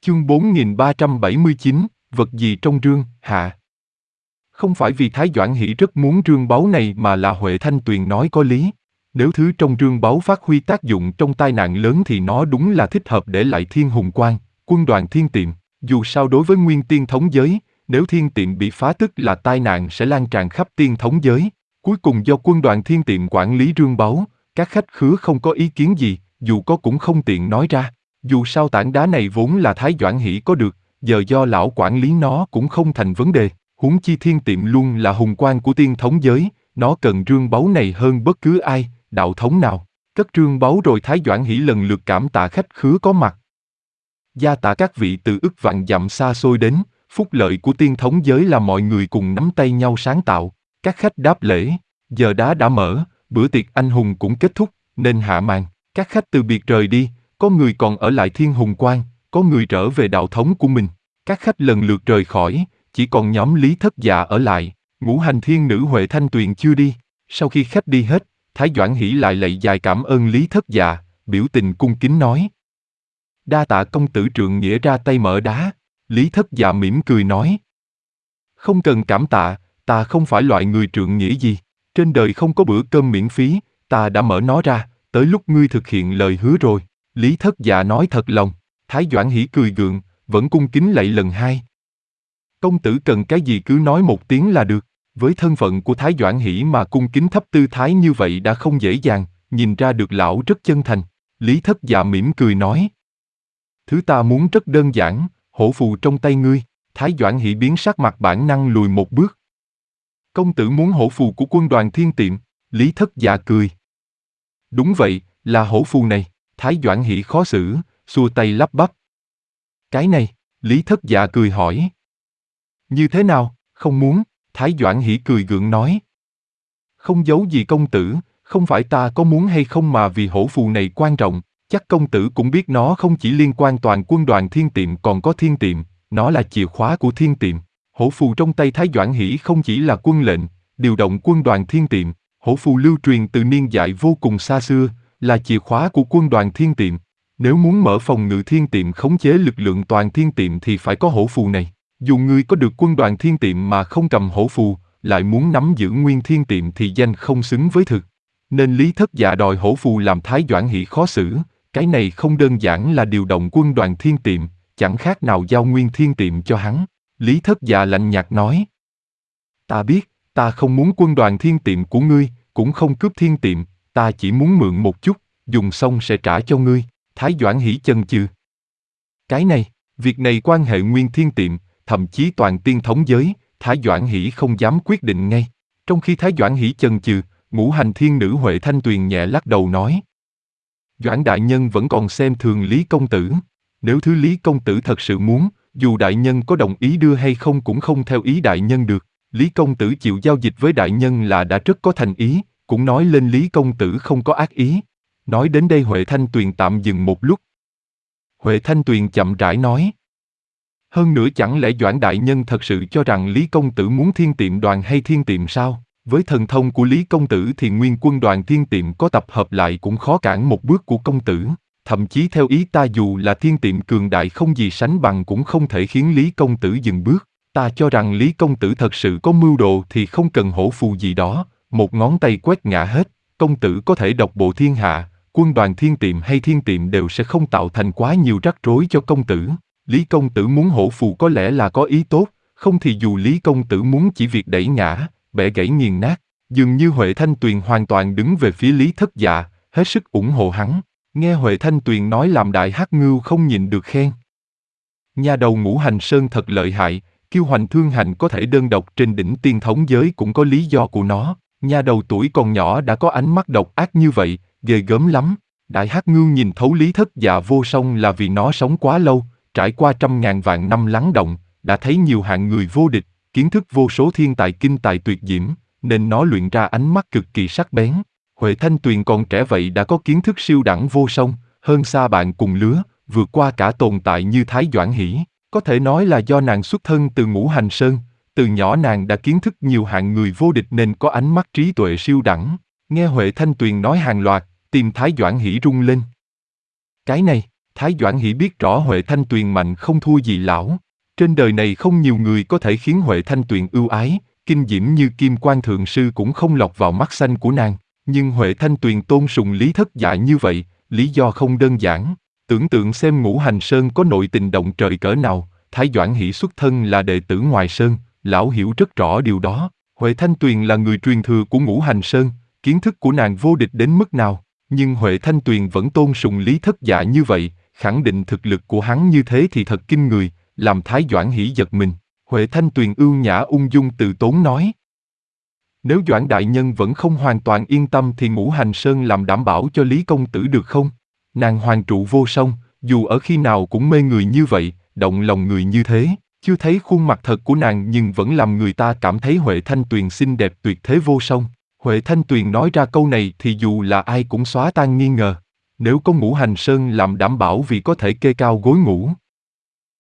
Chương 4379, vật gì trong rương, hạ. Không phải vì Thái Doãn Hỷ rất muốn rương báu này mà là Huệ Thanh Tuyền nói có lý. Nếu thứ trong rương báu phát huy tác dụng trong tai nạn lớn thì nó đúng là thích hợp để lại Thiên Hùng Quan, quân đoàn Thiên Tiệm. Dù sao đối với nguyên tiên thống giới, nếu Thiên Tiệm bị phá tức là tai nạn sẽ lan tràn khắp tiên thống giới. Cuối cùng do quân đoàn Thiên Tiệm quản lý rương báu, các khách khứa không có ý kiến gì, dù có cũng không tiện nói ra. Dù sao tảng đá này vốn là Thái Doãn Hỷ có được, giờ do lão quản lý nó cũng không thành vấn đề. Huống chi Thiên Tiệm luôn là hùng quan của tiên thống giới, nó cần rương báu này hơn bất cứ ai, đạo thống nào. Cất rương báu rồi Thái Doãn Hỷ lần lượt cảm tạ khách khứa có mặt. Gia tạ các vị từ ức vạn dặm xa xôi đến, phúc lợi của tiên thống giới là mọi người cùng nắm tay nhau sáng tạo. Các khách đáp lễ, giờ đá đã mở, bữa tiệc anh hùng cũng kết thúc, nên hạ màn. Các khách từ biệt rời đi, có người còn ở lại Thiên Hùng Quan, có người trở về đạo thống của mình. Các khách lần lượt rời khỏi, chỉ còn nhóm Lý Thất Dạ ở lại. Ngũ hành thiên nữ Huệ Thanh Tuyền chưa đi. Sau khi khách đi hết, Thái Doãn Hỷ lại lạy dài cảm ơn Lý Thất Dạ, biểu tình cung kính nói: đa tạ công tử trượng nghĩa ra tay mở đá. Lý Thất Dạ mỉm cười nói: không cần cảm tạ, ta không phải loại người trượng nghĩa gì. Trên đời không có bữa cơm miễn phí, ta đã mở nó ra, tới lúc ngươi thực hiện lời hứa rồi. Lý Thất Dạ nói thật lòng. Thái Doãn Hỷ cười gượng, vẫn cung kính lạy lần hai. Công tử cần cái gì cứ nói một tiếng là được. Với thân phận của Thái Doãn Hỷ mà cung kính thấp tư thái như vậy đã không dễ dàng, nhìn ra được lão rất chân thành. Lý Thất Dạ mỉm cười nói: thứ ta muốn rất đơn giản, hổ phù trong tay ngươi. Thái Doãn Hỷ biến sắc mặt bản năng lùi một bước. Công tử muốn hổ phù của quân đoàn Thiên Tiệm? Lý Thất Dạ cười. Đúng vậy, là hổ phù này. Thái Doãn Hỷ khó xử, xua tay lắp bắp. Cái này, Lý Thất Dạ cười hỏi. Như thế nào, không muốn? Thái Doãn Hỷ cười gượng nói. Không giấu gì công tử, không phải ta có muốn hay không mà vì hổ phù này quan trọng, chắc công tử cũng biết nó không chỉ liên quan toàn quân đoàn Thiên Tiệm còn có Thiên Tiệm, nó là chìa khóa của Thiên Tiệm. Hổ phù trong tay Thái Doãn Hỷ không chỉ là quân lệnh, điều động quân đoàn Thiên Tiệm, hổ phù lưu truyền từ niên đại vô cùng xa xưa, là chìa khóa của quân đoàn Thiên Tiệm. Nếu muốn mở phòng ngự Thiên Tiệm khống chế lực lượng toàn Thiên Tiệm thì phải có hổ phù này. Dù ngươi có được quân đoàn Thiên Tiệm mà không cầm hổ phù, lại muốn nắm giữ nguyên Thiên Tiệm thì danh không xứng với thực. Nên Lý Thất Dạ đòi hổ phù làm Thái Doãn Hỷ khó xử, cái này không đơn giản là điều động quân đoàn Thiên Tiệm, chẳng khác nào giao nguyên Thiên Tiệm cho hắn. Lý Thất Dạ lạnh nhạt nói. Ta biết, ta không muốn quân đoàn Thiên Tiệm của ngươi, cũng không cướp Thiên Tiệm, ta chỉ muốn mượn một chút, dùng xong sẽ trả cho ngươi. Thái Doãn Hỷ chần chừ. Cái này, việc này quan hệ nguyên Thiên Tiệm, thậm chí toàn tiên thống giới, Thái Doãn Hỷ không dám quyết định ngay. Trong khi Thái Doãn Hỷ chần chừ, ngũ hành thiên nữ Huệ Thanh Tuyền nhẹ lắc đầu nói. Doãn đại nhân vẫn còn xem thường Lý công tử. Nếu thứ Lý công tử thật sự muốn, dù đại nhân có đồng ý đưa hay không cũng không theo ý đại nhân được. Lý công tử chịu giao dịch với đại nhân là đã rất có thành ý, cũng nói lên Lý công tử không có ác ý. Nói đến đây Huệ Thanh Tuyền tạm dừng một lúc. Huệ Thanh Tuyền chậm rãi nói. Hơn nữa chẳng lẽ Doãn đại nhân thật sự cho rằng Lý công tử muốn Thiên Tiệm đoàn hay Thiên Tiệm sao? Với thần thông của Lý công tử thì nguyên quân đoàn Thiên Tiệm có tập hợp lại cũng khó cản một bước của công tử. Thậm chí theo ý ta dù là Thiên Tiệm cường đại không gì sánh bằng cũng không thể khiến Lý công tử dừng bước. Ta cho rằng Lý công tử thật sự có mưu đồ thì không cần hổ phù gì đó, một ngón tay quét ngã hết, công tử có thể độc bộ thiên hạ, quân đoàn Thiên Tiệm hay Thiên Tiệm đều sẽ không tạo thành quá nhiều rắc rối cho công tử. Lý công tử muốn hổ phù có lẽ là có ý tốt, không thì dù Lý công tử muốn chỉ việc đẩy ngã, bẻ gãy nghiền nát, dường như Huệ Thanh Tuyền hoàn toàn đứng về phía Lý Thất Dạ, hết sức ủng hộ hắn. Nghe Huệ Thanh Tuyền nói làm Đại Hắc Ngưu không nhịn được khen. Nhà đầu Ngũ Hành Sơn thật lợi hại, Kiêu Hoành Thương Hành có thể đơn độc trên đỉnh tiên thống giới cũng có lý do của nó. Nhà đầu tuổi còn nhỏ đã có ánh mắt độc ác như vậy, ghê gớm lắm. Đại Hắc Ngưu nhìn thấu Lý Thất Dạ vô song là vì nó sống quá lâu, trải qua trăm ngàn vạn năm lắng động, đã thấy nhiều hạng người vô địch, kiến thức vô số thiên tài kinh tài tuyệt diễm, nên nó luyện ra ánh mắt cực kỳ sắc bén. Huệ Thanh Tuyền còn trẻ vậy đã có kiến thức siêu đẳng vô song, hơn xa bạn cùng lứa, vượt qua cả tồn tại như Thái Doãn Hỷ. Có thể nói là do nàng xuất thân từ Ngũ Hành Sơn, từ nhỏ nàng đã kiến thức nhiều hạng người vô địch nên có ánh mắt trí tuệ siêu đẳng. Nghe Huệ Thanh Tuyền nói hàng loạt, tim Thái Doãn Hỷ rung lên. Cái này, Thái Doãn Hỷ biết rõ Huệ Thanh Tuyền mạnh không thua gì lão. Trên đời này không nhiều người có thể khiến Huệ Thanh Tuyền ưu ái, kinh diễm như Kim Quan Thượng Sư cũng không lọt vào mắt xanh của nàng. Nhưng Huệ Thanh Tuyền tôn sùng Lý Thất Dạ như vậy, lý do không đơn giản. Tưởng tượng xem Ngũ Hành Sơn có nội tình động trời cỡ nào, Thái Doãn Hỷ xuất thân là đệ tử ngoài Sơn, lão hiểu rất rõ điều đó. Huệ Thanh Tuyền là người truyền thừa của Ngũ Hành Sơn, kiến thức của nàng vô địch đến mức nào, nhưng Huệ Thanh Tuyền vẫn tôn sùng Lý Thất Dạ như vậy, khẳng định thực lực của hắn như thế thì thật kinh người, làm Thái Doãn Hỷ giật mình. Huệ Thanh Tuyền ưu nhã ung dung từ tốn nói. Nếu Doãn đại nhân vẫn không hoàn toàn yên tâm thì Ngũ Hành Sơn làm đảm bảo cho Lý công tử được không? Nàng hoàng trụ vô song, dù ở khi nào cũng mê người như vậy, động lòng người như thế. Chưa thấy khuôn mặt thật của nàng nhưng vẫn làm người ta cảm thấy Huệ Thanh Tuyền xinh đẹp tuyệt thế vô song. Huệ Thanh Tuyền nói ra câu này thì dù là ai cũng xóa tan nghi ngờ. Nếu có Ngũ Hành Sơn làm đảm bảo vì có thể kê cao gối ngủ,